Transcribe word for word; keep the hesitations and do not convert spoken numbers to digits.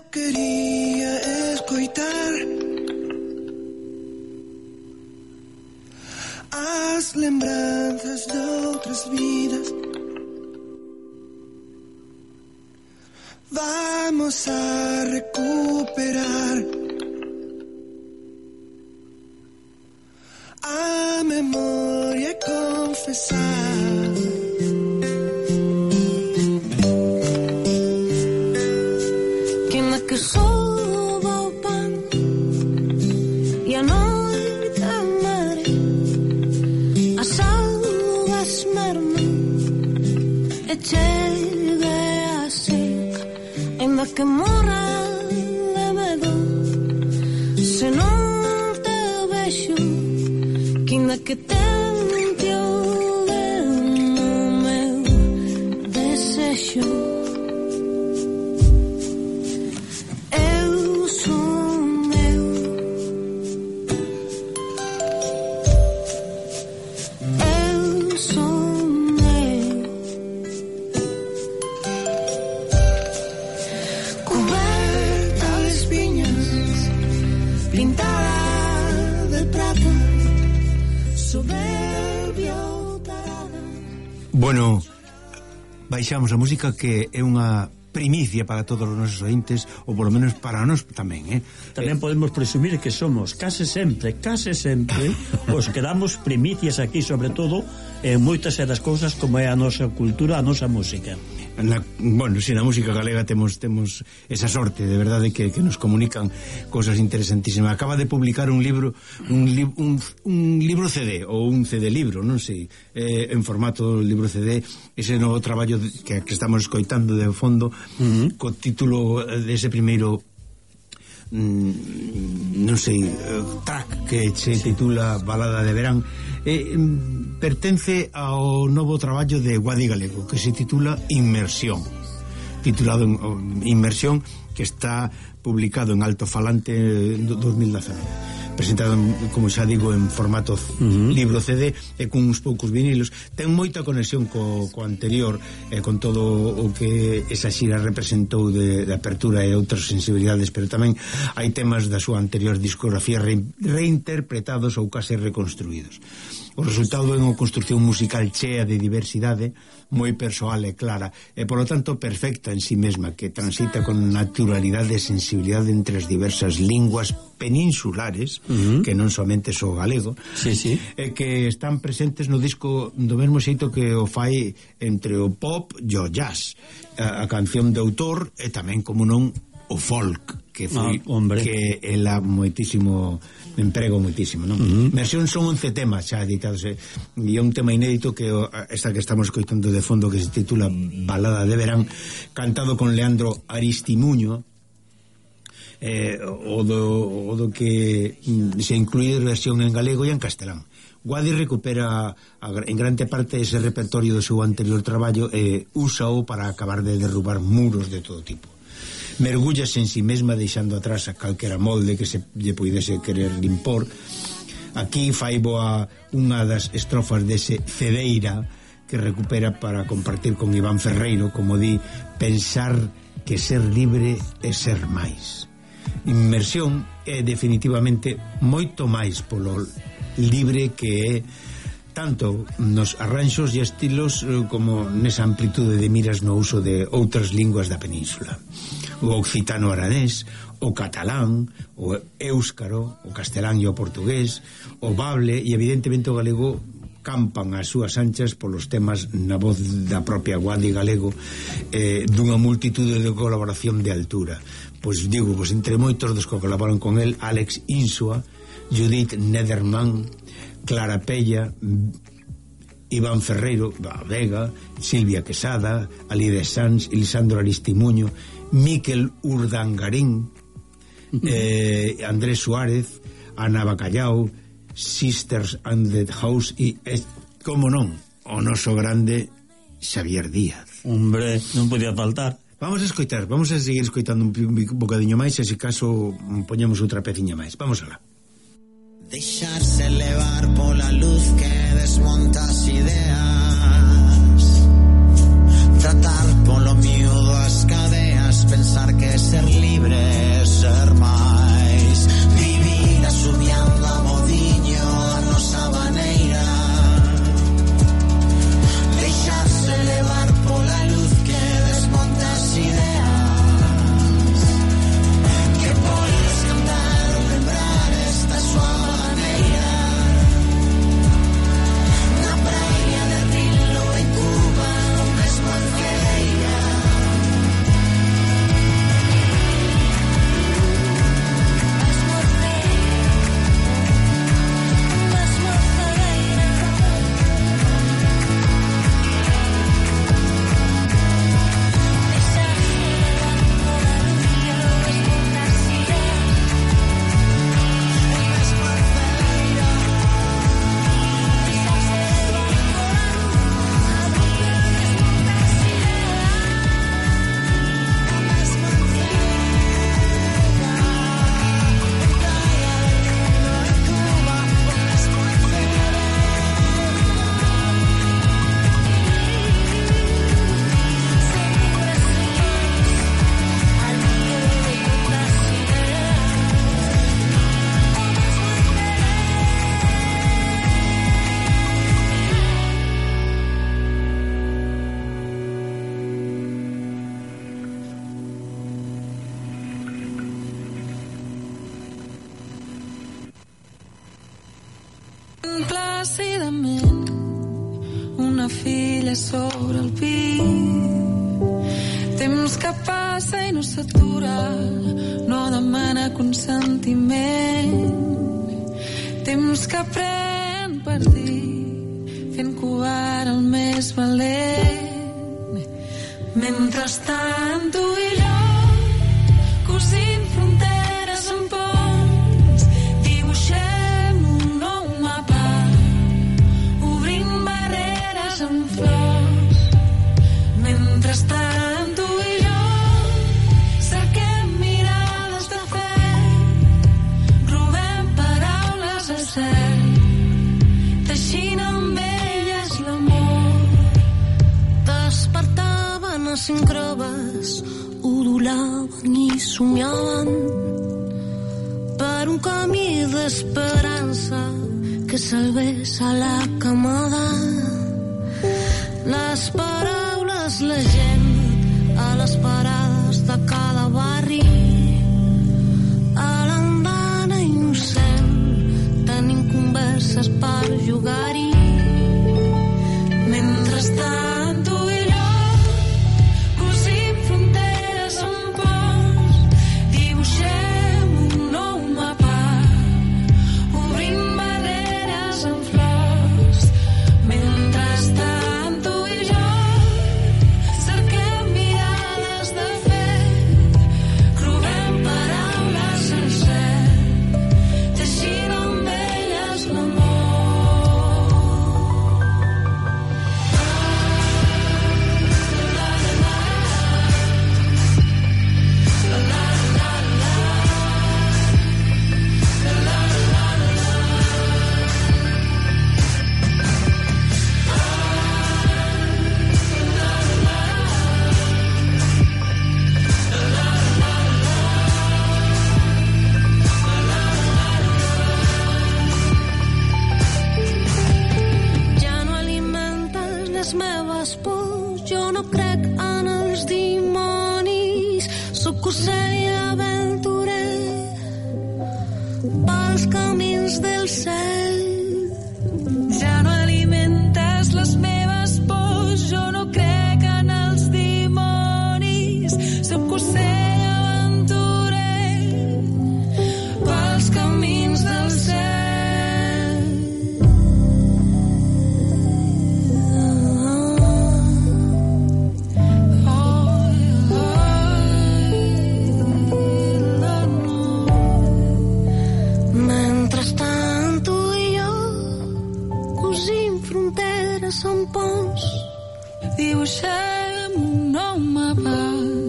quería escoitar as lembranzas de outras vidas. Vamos a recuperar a memoria e confesar que na que soba o pan e a noite a mare, as augas merman e chega a seca, ainda que morra de medo se non te vexo, que ainda que tente o meu desexo. Bueno, baixamos a música que é unha primicia para todos os nosos ointes, ou polo menos para nós tamén, eh? Tamén eh... podemos presumir que somos case sempre, case sempre os que damos primicias aquí, sobre todo en moitas das cousas como é a nosa cultura, a nosa música. Na, bueno, si na música galega temos temos esa sorte, de verdade, que, que nos comunican cosas interesantísimas. Acaba de publicar un libro un, li, un, un libro C D ou un C D libro, non sei, eh, en formato libro C D, ese novo traballo que, que estamos escoitando de fondo, uh-huh. co título dese primeiro mm, non sei, uh, track que se titula Balada de Verán. Eh, pertence ao novo traballo de Guadi Galego que se titula Inmersión, titulado en, Inmersión, que está publicado en Alto Falante dos mil dezanove, presentado, como xa digo, en formato uh-huh. libro C D e con uns poucos vinilos. Ten moita conexión co, co anterior, e con todo o que esa xira representou de, de apertura e outras sensibilidades, pero tamén hai temas da súa anterior discografía re, reinterpretados ou case reconstruídos. O resultado é unha construcción musical chea de diversidade, moi persoal e clara, e polo tanto perfecta en si mesma, que transita con naturalidade e sensibilidade entre as diversas linguas peninsulares, uh-huh. que non somente so galego, sí, sí. e que están presentes no disco do mesmo xeito que o fai entre o pop e o jazz, a, a canción de autor e tamén, como non, o folk, que foi ah, que ela moitísimo emprego moitísimo, non? Uh-huh. Versión son once temas xa editados, e un tema inédito que esta que estamos coitando de fondo, que se titula Balada de Verán, cantado con Leandro Aristimuño, eh, o, do, o do que se incluye versión en galego e en castelán. Guadi recupera a, en grande parte ese repertorio do seu anterior traballo e úsao para acabar de derrubar muros de todo tipo. Mergúllase en si mesma, deixando atrás a calquera molde que se lle puidese querer limpor. Aquí fai boa unha das estrofas dese Cedeira, que recupera para compartir con Iván Ferreiro, como di: pensar que ser libre é ser máis. Inmersión é definitivamente moito máis polo libre que é, tanto nos arranxos e estilos como nesa amplitude de miras no uso de outras linguas da península. O occitano aranés, o catalán, o éuscaro, o castelán e o portugués, o bable e evidentemente o galego campan as súas anchas polos temas na voz da propia Guadi Galego, eh, dunha multitude de colaboración de altura. Pois digo, pois entre moitos dos que colaboran con el: Alex Insua, Judith Nederman, Clara Pella, Iván Ferreiro, Vega, Silvia Quesada, Alide Sanz, Lisandro Aristimuño, Miquel Urdangarín, eh, Andrés Suárez, Ana Bacallao, Sisters and the House e, eh, como non, o noso grande Xavier Díaz. Hombre, non podía faltar. Vamos a escoitar, vamos a seguir escoitando un, un bocadiño máis, e se caso poñemos outra peciña máis. Vamos alá. Deixarse levar pola luz que desmonta as ideas, tratar polo miúdo as cadeas, pensar que ser libre plàcidament una filla sobre el pit. Temps que passa i no s'atura, no demana consentiment. Temps que pren per dir, fent covard el més valent. Mentrestant tu i jo cosint fronteres en ponts, dibuixem un nou mapa, obrint barreres amb flors. Mentrestant tu i jo cerquem mirades de fe, robem paraules al cel, teixint amb elles l'amor. Despertaven a cinc robes, udolaven i somiaven per un camí d'esperança que salvés a la camada. Les paraules, la gent a les parades de cada barri, a l'andana innocent tenim converses per jugar-hi. Mentrestant tu i jo cosim fronteres amb ponts, dibuixem un nou mapa, obrint barreres amb flors. Mentrestant tu i jo cerquem mirades de fe, robem paraules al cel, teixint amb elles l'amor. Ja no alimentes les meves pors, jo no crec en els dimonis, sóc ocell aventurer pels camins del cel. Ja no alimentes les meves pors, jo no crec en els dimonis, sóc ocell aventurer pels camins del cel. Mentrestant tu i jo cosim fronteres amb ponts, dibuixem un nou mapa,